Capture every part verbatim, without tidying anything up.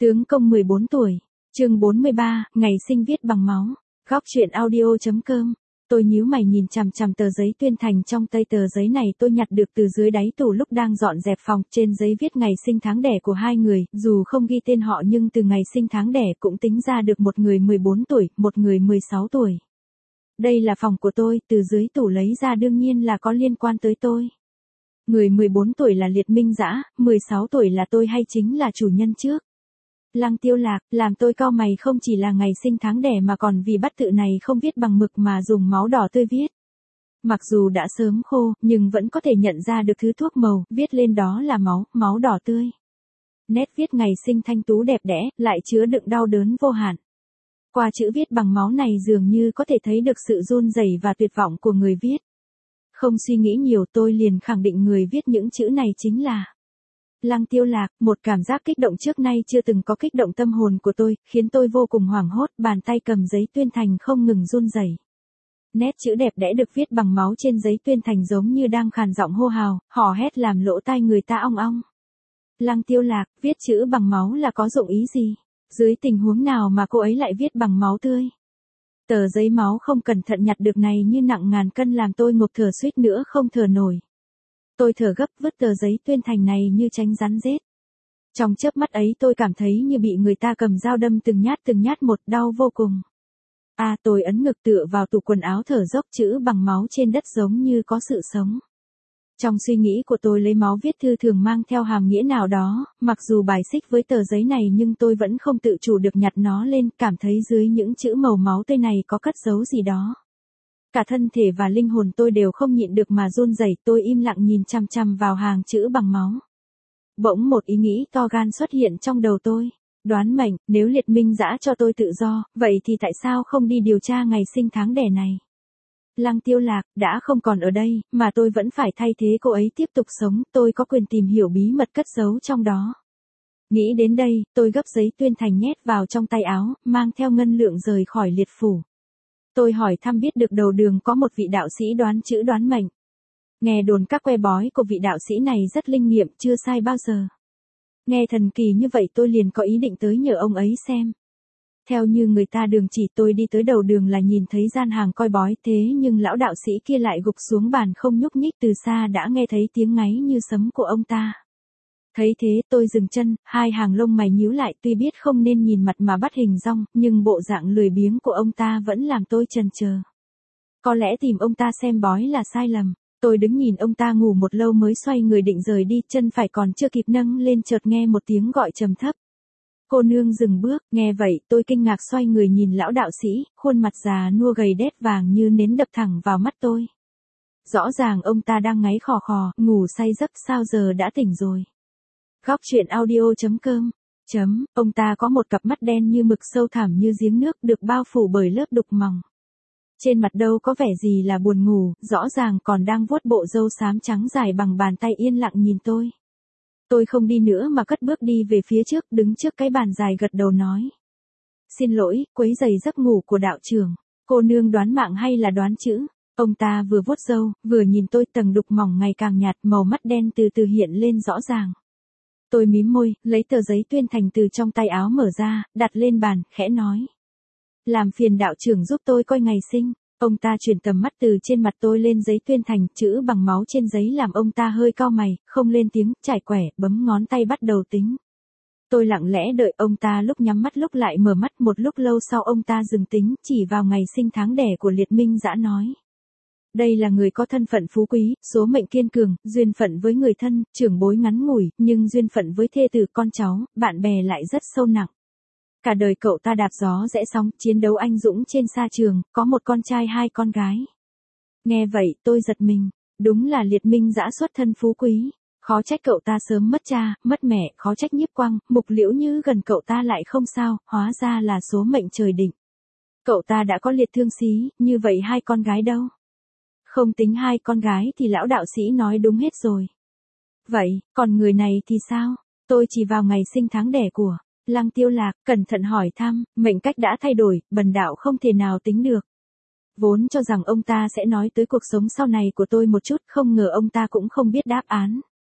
Tướng công mười bốn tuổi, chương bốn mươi ba, ngày sinh viết bằng máu. Góc truyện audio.com. Tôi nhíu mày nhìn chằm chằm tờ giấy tuyên thành trong tay. Tờ giấy này tôi nhặt được từ dưới đáy tủ lúc đang dọn dẹp phòng. Trên giấy viết ngày sinh tháng đẻ của hai người, dù không ghi tên họ nhưng từ ngày sinh tháng đẻ cũng tính ra được một người mười bốn tuổi, một người mười sáu tuổi. Đây là phòng của tôi, từ dưới tủ lấy ra đương nhiên là có liên quan tới tôi. Người mười bốn tuổi là Liệt Minh Dã, mười sáu tuổi là tôi hay chính là chủ nhân trước. Lăng Tiêu Lạc, làm tôi cau mày không chỉ là ngày sinh tháng đẻ mà còn vì bát tự này không viết bằng mực mà dùng máu đỏ tươi viết. Mặc dù đã sớm khô, nhưng vẫn có thể nhận ra được thứ thuốc màu, viết lên đó là máu, máu đỏ tươi. Nét viết ngày sinh thanh tú đẹp đẽ, lại chứa đựng đau đớn vô hạn. Qua chữ viết bằng máu này dường như có thể thấy được sự run rẩy và tuyệt vọng của người viết. Không suy nghĩ nhiều tôi liền khẳng định người viết những chữ này chính là Lăng Tiêu Lạc. Một cảm giác kích động trước nay chưa từng có kích động tâm hồn của tôi, khiến tôi vô cùng hoảng hốt, bàn tay cầm giấy tuyên thành không ngừng run rẩy. Nét chữ đẹp đẽ được viết bằng máu trên giấy tuyên thành giống như đang khàn giọng hô hào, hò hét làm lỗ tai người ta ong ong. Lăng Tiêu Lạc, viết chữ bằng máu là có dụng ý gì? Dưới tình huống nào mà cô ấy lại viết bằng máu tươi? Tờ giấy máu không cẩn thận nhặt được này như nặng ngàn cân làm tôi ngộp thở suýt nữa không thở nổi. Tôi thở gấp vứt tờ giấy tuyên thành này như tránh rắn rết. Trong chớp mắt ấy tôi cảm thấy như bị người ta cầm dao đâm từng nhát từng nhát một, đau vô cùng. À, tôi ấn ngực tựa vào tủ quần áo thở dốc, chữ bằng máu trên đất giống như có sự sống. Trong suy nghĩ của tôi lấy máu viết thư thường mang theo hàm nghĩa nào đó, mặc dù bài xích với tờ giấy này nhưng tôi vẫn không tự chủ được nhặt nó lên, cảm thấy dưới những chữ màu máu tươi này có cất giấu gì đó. Cả thân thể và linh hồn tôi đều không nhịn được mà run rẩy, tôi im lặng nhìn chằm chằm vào hàng chữ bằng máu. Bỗng một ý nghĩ to gan xuất hiện trong đầu tôi. Đoán mệnh, nếu Liệt Minh Dã cho tôi tự do, vậy thì tại sao không đi điều tra ngày sinh tháng đẻ này? Lăng Tiêu Lạc đã không còn ở đây, mà tôi vẫn phải thay thế cô ấy tiếp tục sống, tôi có quyền tìm hiểu bí mật cất giấu trong đó. Nghĩ đến đây, tôi gấp giấy tuyên thành nhét vào trong tay áo, mang theo ngân lượng rời khỏi Liệt Phủ. Tôi hỏi thăm biết được đầu đường có một vị đạo sĩ đoán chữ đoán mệnh. Nghe đồn các que bói của vị đạo sĩ này rất linh nghiệm, chưa sai bao giờ. Nghe thần kỳ như vậy tôi liền có ý định tới nhờ ông ấy xem. Theo như người ta đường chỉ, tôi đi tới đầu đường là nhìn thấy gian hàng coi bói, thế nhưng lão đạo sĩ kia lại gục xuống bàn không nhúc nhích, từ xa đã nghe thấy tiếng ngáy như sấm của ông ta. Thấy thế tôi dừng chân, hai hàng lông mày nhíu lại, tuy biết không nên nhìn mặt mà bắt hình dong, nhưng bộ dạng lười biếng của ông ta vẫn làm tôi chần chờ. Có lẽ tìm ông ta xem bói là sai lầm. Tôi đứng nhìn ông ta ngủ một lâu mới xoay người định rời đi, chân phải còn chưa kịp nâng lên chợt nghe một tiếng gọi trầm thấp. Cô nương dừng bước, nghe vậy tôi kinh ngạc xoay người nhìn lão đạo sĩ, khuôn mặt già nua gầy đét vàng như nến đập thẳng vào mắt tôi. Rõ ràng ông ta đang ngáy khò khò, ngủ say giấc, sao giờ đã tỉnh rồi. Góc truyện audio.com. Chấm, ông ta có một cặp mắt đen như mực sâu thẳm như giếng nước, được bao phủ bởi lớp đục mỏng. Trên mặt đâu có vẻ gì là buồn ngủ, rõ ràng còn đang vuốt bộ râu xám trắng dài bằng bàn tay yên lặng nhìn tôi. Tôi không đi nữa mà cất bước đi về phía trước, đứng trước cái bàn dài gật đầu nói. Xin lỗi, quấy rầy giấc ngủ của đạo trưởng. Cô nương đoán mạng hay là đoán chữ? Ông ta vừa vuốt râu, vừa nhìn tôi, tầng đục mỏng ngày càng nhạt, màu mắt đen từ từ hiện lên rõ ràng. Tôi mím môi, lấy tờ giấy tuyên thành từ trong tay áo mở ra, đặt lên bàn, khẽ nói. Làm phiền đạo trưởng giúp tôi coi ngày sinh. Ông ta chuyển tầm mắt từ trên mặt tôi lên giấy tuyên thành, chữ bằng máu trên giấy làm ông ta hơi cau mày, không lên tiếng, trải quẻ, bấm ngón tay bắt đầu tính. Tôi lặng lẽ đợi ông ta lúc nhắm mắt lúc lại mở mắt, một lúc lâu sau ông ta dừng tính, chỉ vào ngày sinh tháng đẻ của Liệt Minh Dã nói. Đây là người có thân phận phú quý, số mệnh kiên cường, duyên phận với người thân, trưởng bối ngắn ngủi, nhưng duyên phận với thê tử con cháu, bạn bè lại rất sâu nặng. Cả đời cậu ta đạp gió rẽ sóng, chiến đấu anh dũng trên sa trường, có một con trai hai con gái. Nghe vậy tôi giật mình, đúng là Liệt Minh Dã xuất thân phú quý. Khó trách cậu ta sớm mất cha, mất mẹ, khó trách Nhiếp Quang, Mục Liễu Như gần cậu ta lại không sao, hóa ra là số mệnh trời định. Cậu ta đã có liệt thương xí, như vậy hai con gái đâu? Không tính hai con gái thì lão đạo sĩ nói đúng hết rồi. Vậy, còn người này thì sao? Tôi chỉ vào ngày sinh tháng đẻ của Lăng Tiêu Lạc, cẩn thận hỏi thăm, mệnh cách đã thay đổi, bần đạo không thể nào tính được. Vốn cho rằng ông ta sẽ nói tới cuộc sống sau này của tôi một chút, không ngờ ông ta cũng không biết đáp án.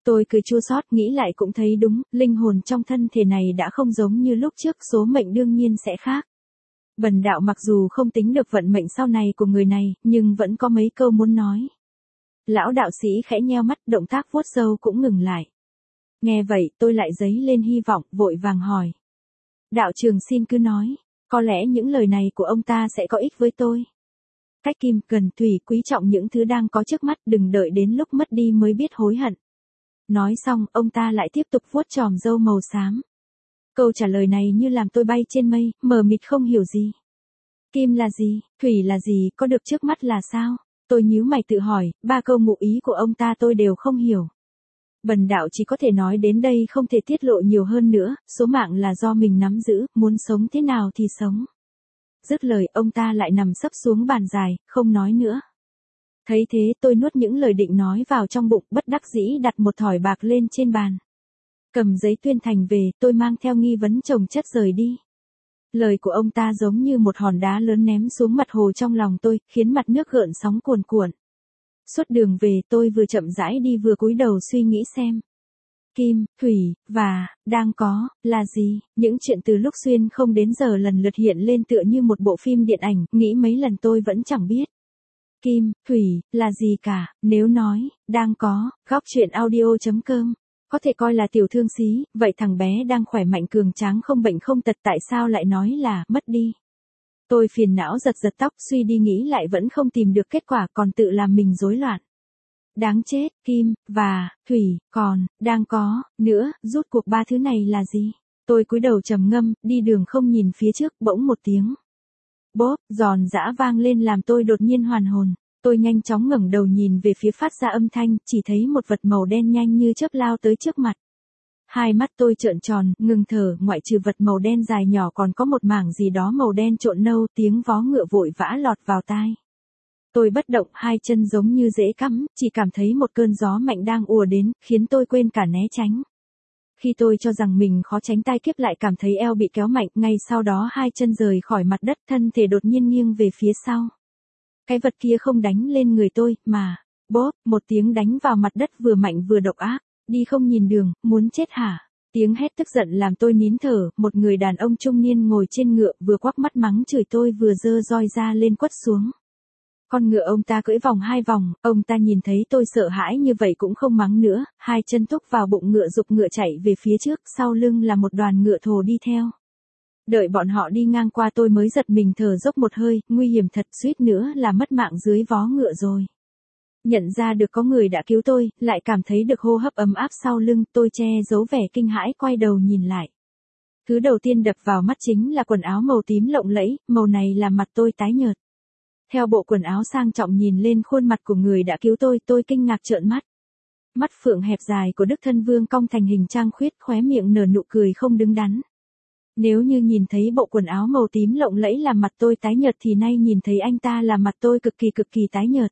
Tôi cười chua xót, nghĩ lại cũng thấy đúng, linh hồn trong thân thể này đã không giống như lúc trước, số mệnh đương nhiên sẽ khác. Bần đạo mặc dù không tính được vận mệnh sau này của người này, nhưng vẫn có mấy câu muốn nói. Lão đạo sĩ khẽ nheo mắt, động tác vuốt râu cũng ngừng lại. Nghe vậy, tôi lại dấy lên hy vọng, vội vàng hỏi. Đạo trường xin cứ nói, có lẽ những lời này của ông ta sẽ có ích với tôi. Cách Kim, Cần, Thủy, quý trọng những thứ đang có trước mắt, đừng đợi đến lúc mất đi mới biết hối hận. Nói xong, ông ta lại tiếp tục vuốt chòm râu màu xám. Câu trả lời này như làm tôi bay trên mây, mờ mịt không hiểu gì. Kim là gì, Thủy là gì, có được trước mắt là sao? Tôi nhíu mày tự hỏi, ba câu ngụ ý của ông ta tôi đều không hiểu. Bần đạo chỉ có thể nói đến đây, không thể tiết lộ nhiều hơn nữa, số mạng là do mình nắm giữ, muốn sống thế nào thì sống. Dứt lời, ông ta lại nằm sấp xuống bàn dài, không nói nữa. Thấy thế, tôi nuốt những lời định nói vào trong bụng, bất đắc dĩ đặt một thỏi bạc lên trên bàn. Cầm giấy tuyên thành về, tôi mang theo nghi vấn chồng chất rời đi. Lời của ông ta giống như một hòn đá lớn ném xuống mặt hồ trong lòng tôi, khiến mặt nước gợn sóng cuồn cuộn. Suốt đường về, tôi vừa chậm rãi đi vừa cúi đầu suy nghĩ xem. Kim, Thủy, và, đang có, là gì? Những chuyện từ lúc xuyên không đến giờ lần lượt hiện lên tựa như một bộ phim điện ảnh, nghĩ mấy lần tôi vẫn chẳng biết. Kim, Thủy, là gì cả, nếu nói, đang có, góc truyện audio chấm com. Có thể coi là tiểu thương xí, vậy thằng bé đang khỏe mạnh cường tráng không bệnh không tật tại sao lại nói là, mất đi. Tôi phiền não giật giật tóc, suy đi nghĩ lại vẫn không tìm được kết quả, còn tự làm mình rối loạn. Đáng chết, Kim, và, Thủy, còn, đang có, nữa, rút cuộc ba thứ này là gì? Tôi cúi đầu trầm ngâm, đi đường không nhìn phía trước, bỗng một tiếng. Bốp, giòn giã vang lên làm tôi đột nhiên hoàn hồn. Tôi nhanh chóng ngẩng đầu nhìn về phía phát ra âm thanh, chỉ thấy một vật màu đen nhanh như chớp lao tới trước mặt. Hai mắt tôi trợn tròn, ngừng thở, ngoại trừ vật màu đen dài nhỏ còn có một mảng gì đó màu đen trộn nâu, tiếng vó ngựa vội vã lọt vào tai. Tôi bất động, hai chân giống như dễ cắm, chỉ cảm thấy một cơn gió mạnh đang ùa đến, khiến tôi quên cả né tránh. Khi tôi cho rằng mình khó tránh tai kiếp lại cảm thấy eo bị kéo mạnh, ngay sau đó hai chân rời khỏi mặt đất, thân thể đột nhiên nghiêng về phía sau. Cái vật kia không đánh lên người tôi, mà, bốp, một tiếng đánh vào mặt đất vừa mạnh vừa độc ác. Đi không nhìn đường, muốn chết hả? Tiếng hét tức giận làm tôi nín thở, một người đàn ông trung niên ngồi trên ngựa vừa quắc mắt mắng chửi tôi vừa giơ roi ra lên quất xuống. Con ngựa ông ta cưỡi vòng hai vòng, ông ta nhìn thấy tôi sợ hãi như vậy cũng không mắng nữa, hai chân thúc vào bụng ngựa giục ngựa chạy về phía trước, sau lưng là một đoàn ngựa thồ đi theo. Đợi bọn họ đi ngang qua tôi mới giật mình thở dốc một hơi, nguy hiểm thật, suýt nữa là mất mạng dưới vó ngựa rồi. Nhận ra được có người đã cứu tôi, lại cảm thấy được hô hấp ấm áp sau lưng, tôi che giấu vẻ kinh hãi quay đầu nhìn lại. Thứ đầu tiên đập vào mắt chính là quần áo màu tím lộng lẫy, màu này làm mặt tôi tái nhợt. Theo bộ quần áo sang trọng nhìn lên khuôn mặt của người đã cứu tôi, tôi kinh ngạc trợn mắt. Mắt phượng hẹp dài của Đức Thân Vương cong thành hình trăng khuyết, khóe miệng nở nụ cười không đứng đắn. Nếu như nhìn thấy bộ quần áo màu tím lộng lẫy làm mặt tôi tái nhợt thì nay nhìn thấy anh ta làm mặt tôi cực kỳ cực kỳ tái nhợt.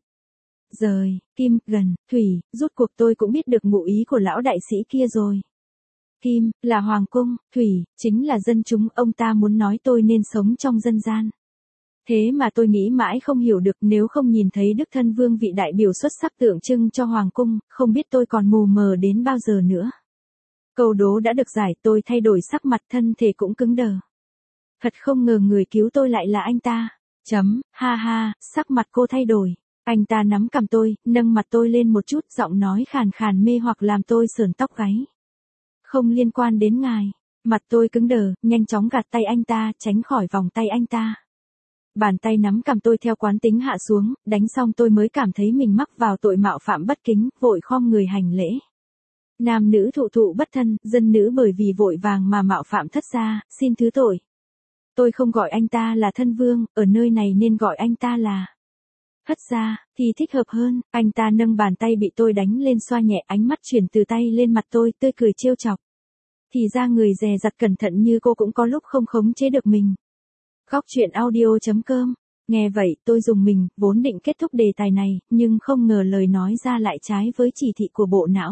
Rời, Kim, Gần, Thủy, rút cuộc tôi cũng biết được ngụ ý của lão đại sĩ kia rồi. Kim, là hoàng cung, Thủy, chính là dân chúng, ông ta muốn nói tôi nên sống trong dân gian. Thế mà tôi nghĩ mãi không hiểu được, nếu không nhìn thấy Đức Thân Vương vị đại biểu xuất sắc tượng trưng cho hoàng cung, không biết tôi còn mù mờ đến bao giờ nữa. Câu đố đã được giải, tôi thay đổi sắc mặt, thân thể cũng cứng đờ. Thật không ngờ người cứu tôi lại là anh ta. Chấm, ha ha, sắc mặt cô thay đổi. Anh ta nắm cằm tôi, nâng mặt tôi lên một chút, giọng nói khàn khàn mê hoặc làm tôi sởn tóc gáy. Không liên quan đến ngài. Mặt tôi cứng đờ, nhanh chóng gạt tay anh ta, tránh khỏi vòng tay anh ta. Bàn tay nắm cằm tôi theo quán tính hạ xuống, đánh xong tôi mới cảm thấy mình mắc vào tội mạo phạm bất kính, vội khom người hành lễ. Nam nữ thụ thụ bất thân, dân nữ bởi vì vội vàng mà mạo phạm thất gia, xin thứ tội. Tôi không gọi anh ta là thân vương, ở nơi này nên gọi anh ta là thất gia, thì thích hợp hơn. Anh ta nâng bàn tay bị tôi đánh lên xoa nhẹ, ánh mắt chuyển từ tay lên mặt tôi, tươi cười trêu chọc. Thì ra người dè dặt cẩn thận như cô cũng có lúc không khống chế được mình. Góc truyện audio chấm com. Nghe vậy, tôi dùng mình, vốn định kết thúc đề tài này, nhưng không ngờ lời nói ra lại trái với chỉ thị của bộ não.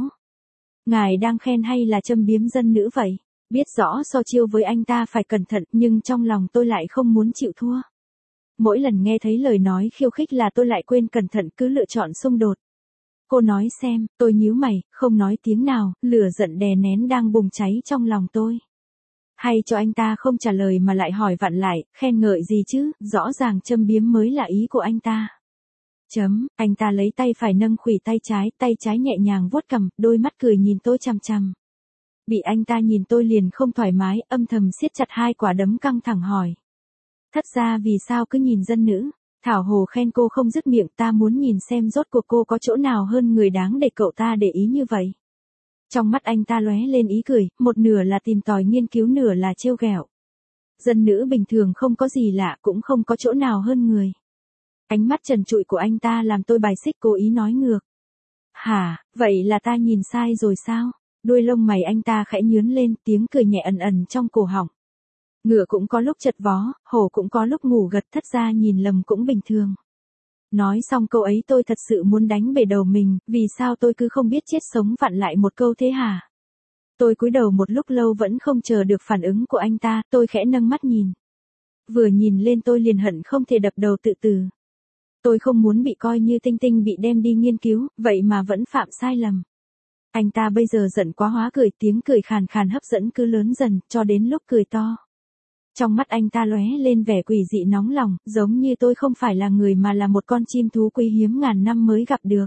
Ngài đang khen hay là châm biếm dân nữ vậy? Biết rõ so chiêu với anh ta phải cẩn thận, nhưng trong lòng tôi lại không muốn chịu thua. Mỗi lần nghe thấy lời nói khiêu khích là tôi lại quên cẩn thận, cứ lựa chọn xung đột. Cô nói xem, tôi nhíu mày, không nói tiếng nào, lửa giận đè nén đang bùng cháy trong lòng tôi. Hay cho anh ta không trả lời mà lại hỏi vặn lại, khen ngợi gì chứ, rõ ràng châm biếm mới là ý của anh ta. Chấm, anh ta lấy tay phải nâng khuỷu tay trái, tay trái nhẹ nhàng vuốt cằm, đôi mắt cười nhìn tôi chằm chằm. Bị anh ta nhìn tôi liền không thoải mái, âm thầm siết chặt hai quả đấm căng thẳng hỏi. Thất gia vì sao cứ nhìn dân nữ? Thảo Hồ khen cô không dứt miệng, ta muốn nhìn xem rốt cuộc cô có chỗ nào hơn người đáng để cậu ta để ý như vậy. Trong mắt anh ta lóe lên ý cười, một nửa là tìm tòi nghiên cứu nửa là trêu ghẹo. Dân nữ bình thường không có gì lạ, cũng không có chỗ nào hơn người. Ánh mắt trần trụi của anh ta làm tôi bài xích, cố ý nói ngược. Hả, vậy là ta nhìn sai rồi sao? Đuôi lông mày anh ta khẽ nhướn lên, tiếng cười nhẹ ẩn ẩn trong cổ họng. Ngựa cũng có lúc chật vó, hổ cũng có lúc ngủ gật, thất ra nhìn lầm cũng bình thường. Nói xong câu ấy tôi thật sự muốn đánh bể đầu mình, vì sao tôi cứ không biết chết sống vặn lại một câu thế hả? Tôi cúi đầu một lúc lâu vẫn không chờ được phản ứng của anh ta, tôi khẽ nâng mắt nhìn. Vừa nhìn lên tôi liền hận không thể đập đầu tự tử. Tôi không muốn bị coi như tinh tinh bị đem đi nghiên cứu, vậy mà vẫn phạm sai lầm. Anh ta bây giờ giận quá hóa cười, tiếng cười khàn khàn hấp dẫn cứ lớn dần, cho đến lúc cười to. Trong mắt anh ta lóe lên vẻ quỷ dị nóng lòng, giống như tôi không phải là người mà là một con chim thú quý hiếm ngàn năm mới gặp được.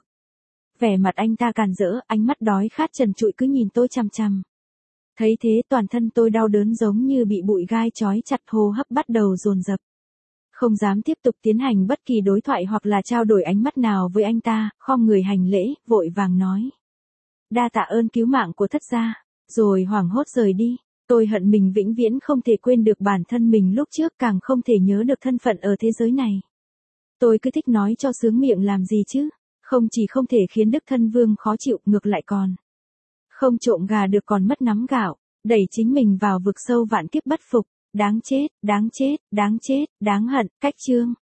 Vẻ mặt anh ta càn rỡ, ánh mắt đói khát trần trụi cứ nhìn tôi chằm chằm. Thấy thế toàn thân tôi đau đớn giống như bị bụi gai trói chặt, hô hấp bắt đầu dồn dập. Không dám tiếp tục tiến hành bất kỳ đối thoại hoặc là trao đổi ánh mắt nào với anh ta, khom người hành lễ, vội vàng nói. Đa tạ ơn cứu mạng của thất gia, rồi hoảng hốt rời đi. Tôi hận mình vĩnh viễn không thể quên được bản thân mình lúc trước, càng không thể nhớ được thân phận ở thế giới này. Tôi cứ thích nói cho sướng miệng làm gì chứ, không chỉ không thể khiến Đức Thân Vương khó chịu, ngược lại còn. Không trộm gà được còn mất nắm gạo, đẩy chính mình vào vực sâu vạn kiếp bất phục, đáng chết, đáng chết, đáng chết, đáng hận, cách chương.